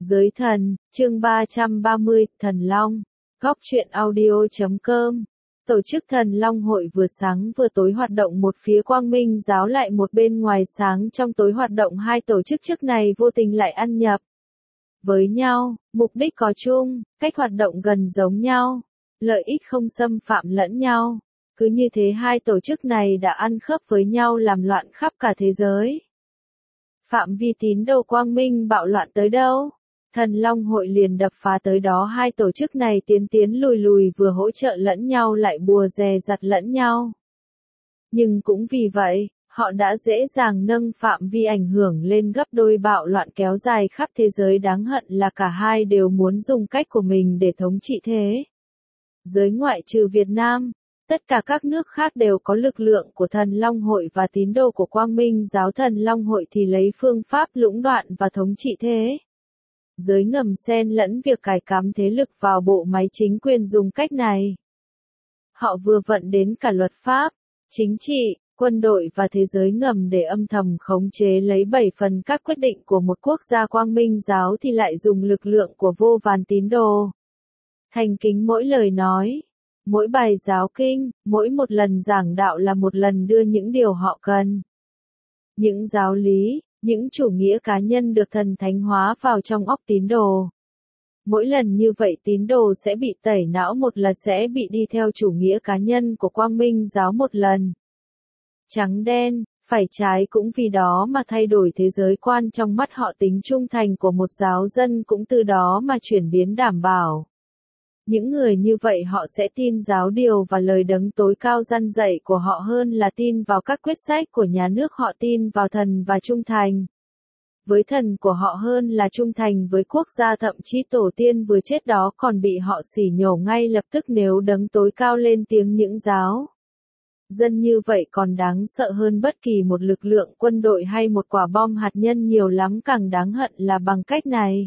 Giới thần, chương 330, Thần Long. Góc truyện audio.com. Tổ chức Thần Long hội vừa sáng vừa tối hoạt động một phía Quang Minh giáo lại một bên ngoài sáng trong tối hoạt động hai tổ chức trước này vô tình lại ăn nhập với nhau, mục đích có chung, cách hoạt động gần giống nhau, lợi ích không xâm phạm lẫn nhau. Cứ như thế hai tổ chức này đã ăn khớp với nhau làm loạn khắp cả thế giới. Phạm vi tín đồ Quang Minh bạo loạn tới đâu? Thần Long hội liền đập phá tới đó, hai tổ chức này tiến lùi lùi vừa hỗ trợ lẫn nhau lại bùa dè dặt lẫn nhau. Nhưng cũng vì vậy, họ đã dễ dàng nâng phạm vi ảnh hưởng lên gấp đôi, bạo loạn kéo dài khắp thế giới. Đáng hận là cả hai đều muốn dùng cách của mình để thống trị thế giới ngoại trừ Việt Nam. Tất cả các nước khác đều có lực lượng của Thần Long hội và tín đồ của Quang Minh giáo. Thần Long hội thì lấy phương pháp lũng đoạn và thống trị thế giới ngầm, xen lẫn việc cài cắm thế lực vào bộ máy chính quyền. Dùng cách này, họ vừa vận đến cả luật pháp, chính trị, quân đội và thế giới ngầm để âm thầm khống chế lấy 7 phần các quyết định của một quốc gia. Quang Minh giáo thì lại dùng lực lượng của vô vàn tín đồ thành kính, mỗi lời nói, mỗi bài giáo kinh, mỗi một lần giảng đạo là một lần đưa những điều họ cần. Những giáo lý, những chủ nghĩa cá nhân được thần thánh hóa vào trong óc tín đồ. Mỗi lần như vậy tín đồ sẽ bị tẩy não, một lần sẽ bị đi theo chủ nghĩa cá nhân của Quang Minh giáo một lần. Trắng đen, phải trái cũng vì đó mà thay đổi thế giới quan trong mắt họ. Tính trung thành của một giáo dân cũng từ đó mà chuyển biến đảm bảo. Những người như vậy họ sẽ tin giáo điều và lời đấng tối cao răn dạy của họ hơn là tin vào các quyết sách của nhà nước. Họ tin vào thần và trung thành với thần của họ hơn là trung thành với quốc gia. Thậm chí tổ tiên vừa chết đó còn bị họ sỉ nhổ ngay lập tức nếu đấng tối cao lên tiếng. Những giáo dân như vậy còn đáng sợ hơn bất kỳ một lực lượng quân đội hay một quả bom hạt nhân nhiều lắm. Càng đáng hận là bằng cách này,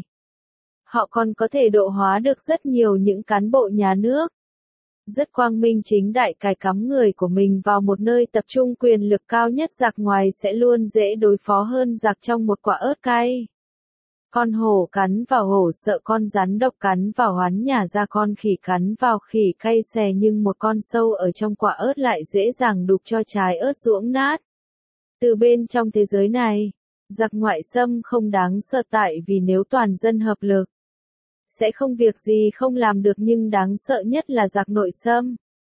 họ còn có thể độ hóa được rất nhiều những cán bộ nhà nước. Rất quang minh chính đại cài cắm người của mình vào một nơi tập trung quyền lực cao nhất. Giặc ngoài sẽ luôn dễ đối phó hơn giặc trong một quả ớt cay. Con hổ cắn vào hổ sợ, con rắn độc cắn vào hoán nhả ra, con khỉ cắn vào khỉ cay xè, nhưng một con sâu ở trong quả ớt lại dễ dàng đục cho trái ớt ruỗng nát. Từ bên trong thế giới này, giặc ngoại xâm không đáng sợ, tại vì nếu toàn dân hợp lực sẽ không việc gì không làm được. Nhưng đáng sợ nhất là giặc nội xâm,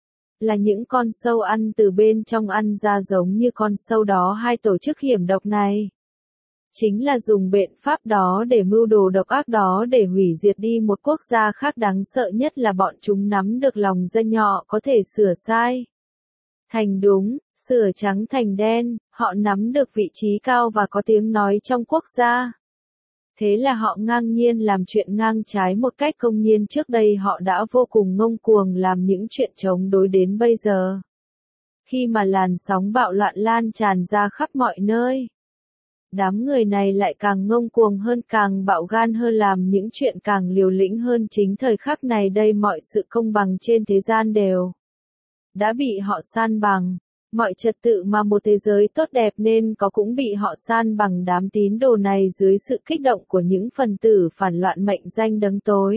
là những con sâu ăn từ bên trong ăn ra giống như con sâu đó. Hai tổ chức hiểm độc này chính là dùng biện pháp đó để mưu đồ độc ác đó để hủy diệt đi một quốc gia khác. Đáng sợ nhất là bọn chúng nắm được lòng dân nhỏ, có thể sửa sai thành đúng, sửa trắng thành đen. Họ nắm được vị trí cao và có tiếng nói trong quốc gia. Thế là họ ngang nhiên làm chuyện ngang trái một cách công nhiên. Trước đây họ đã vô cùng ngông cuồng làm những chuyện chống đối, đến bây giờ, khi mà làn sóng bạo loạn lan tràn ra khắp mọi nơi, đám người này lại càng ngông cuồng hơn, càng bạo gan hơn, làm những chuyện càng liều lĩnh hơn. Chính thời khắc này đây, mọi sự công bằng trên thế gian đều đã bị họ san bằng. Mọi trật tự mà một thế giới tốt đẹp nên có cũng bị họ san bằng. Đám tín đồ này dưới sự kích động của những phần tử phản loạn mệnh danh đấng tối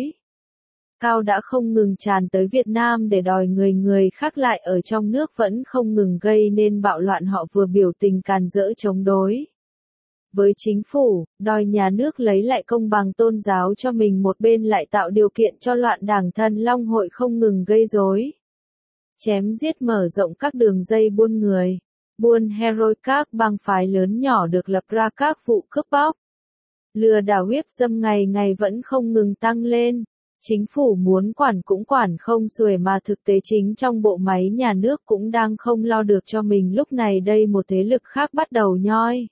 cao đã không ngừng tràn tới Việt Nam để đòi người khác lại ở trong nước vẫn không ngừng gây nên bạo loạn. Họ vừa biểu tình càn rỡ chống đối với chính phủ, đòi nhà nước lấy lại công bằng tôn giáo cho mình, một bên lại tạo điều kiện cho loạn đảng. Thần Long hội không ngừng gây rối, chém giết, mở rộng các đường dây buôn người, buôn heroin. Các bang phái lớn nhỏ được lập ra, các vụ cướp bóc, lừa đảo, hiếp dâm ngày ngày vẫn không ngừng tăng lên. Chính phủ muốn quản cũng quản không xuể, mà thực tế chính trong bộ máy nhà nước cũng đang không lo được cho mình. Lúc này đây một thế lực khác bắt đầu nhoi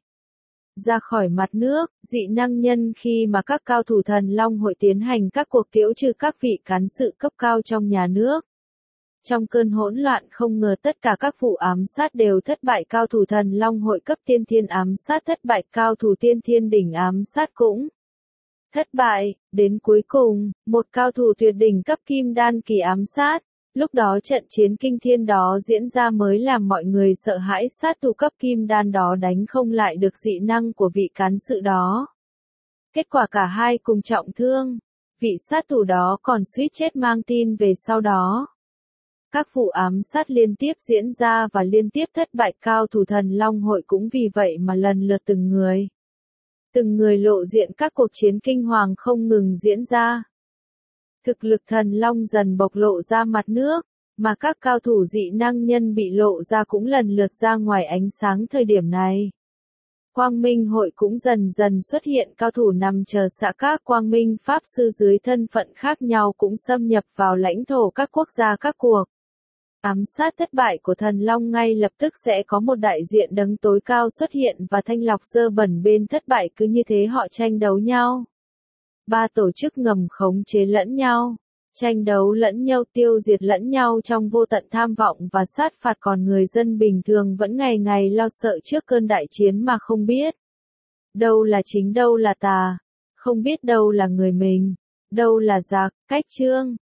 ra khỏi mặt nước, dị năng nhân, khi mà các cao thủ Thần Long hội tiến hành các cuộc tiễu trừ các vị cán sự cấp cao trong nhà nước. Trong cơn hỗn loạn không ngờ tất cả các vụ ám sát đều thất bại. Cao thủ Thần Long hội cấp tiên thiên ám sát thất bại, cao thủ tiên thiên đỉnh ám sát cũng thất bại. Đến cuối cùng, một cao thủ tuyệt đỉnh cấp kim đan kỳ ám sát. Lúc đó trận chiến kinh thiên đó diễn ra mới làm mọi người sợ hãi. Sát thủ cấp kim đan đó đánh không lại được dị năng của vị cán sự đó. Kết quả cả hai cùng trọng thương. Vị sát thủ đó còn suýt chết mang tin về sau đó. Các vụ ám sát liên tiếp diễn ra và liên tiếp thất bại, cao thủ Thần Long hội cũng vì vậy mà lần lượt từng người lộ diện, các cuộc chiến kinh hoàng không ngừng diễn ra. Thực lực Thần Long dần bộc lộ ra mặt nước, mà các cao thủ dị năng nhân bị lộ ra cũng lần lượt ra ngoài ánh sáng thời điểm này. Quang Minh hội cũng dần dần xuất hiện cao thủ nằm chờ xạ, các quang minh pháp sư dưới thân phận khác nhau cũng xâm nhập vào lãnh thổ các quốc gia. Các cuộc ám sát thất bại của Thần Long ngay lập tức sẽ có một đại diện đấng tối cao xuất hiện và thanh lọc dơ bẩn bên thất bại, cứ như thế họ tranh đấu nhau. Ba tổ chức ngầm khống chế lẫn nhau, tranh đấu lẫn nhau, tiêu diệt lẫn nhau trong vô tận tham vọng và sát phạt, còn người dân bình thường vẫn ngày ngày lo sợ trước cơn đại chiến mà không biết đâu là chính đâu là tà, không biết đâu là người mình, đâu là giặc. Cách chương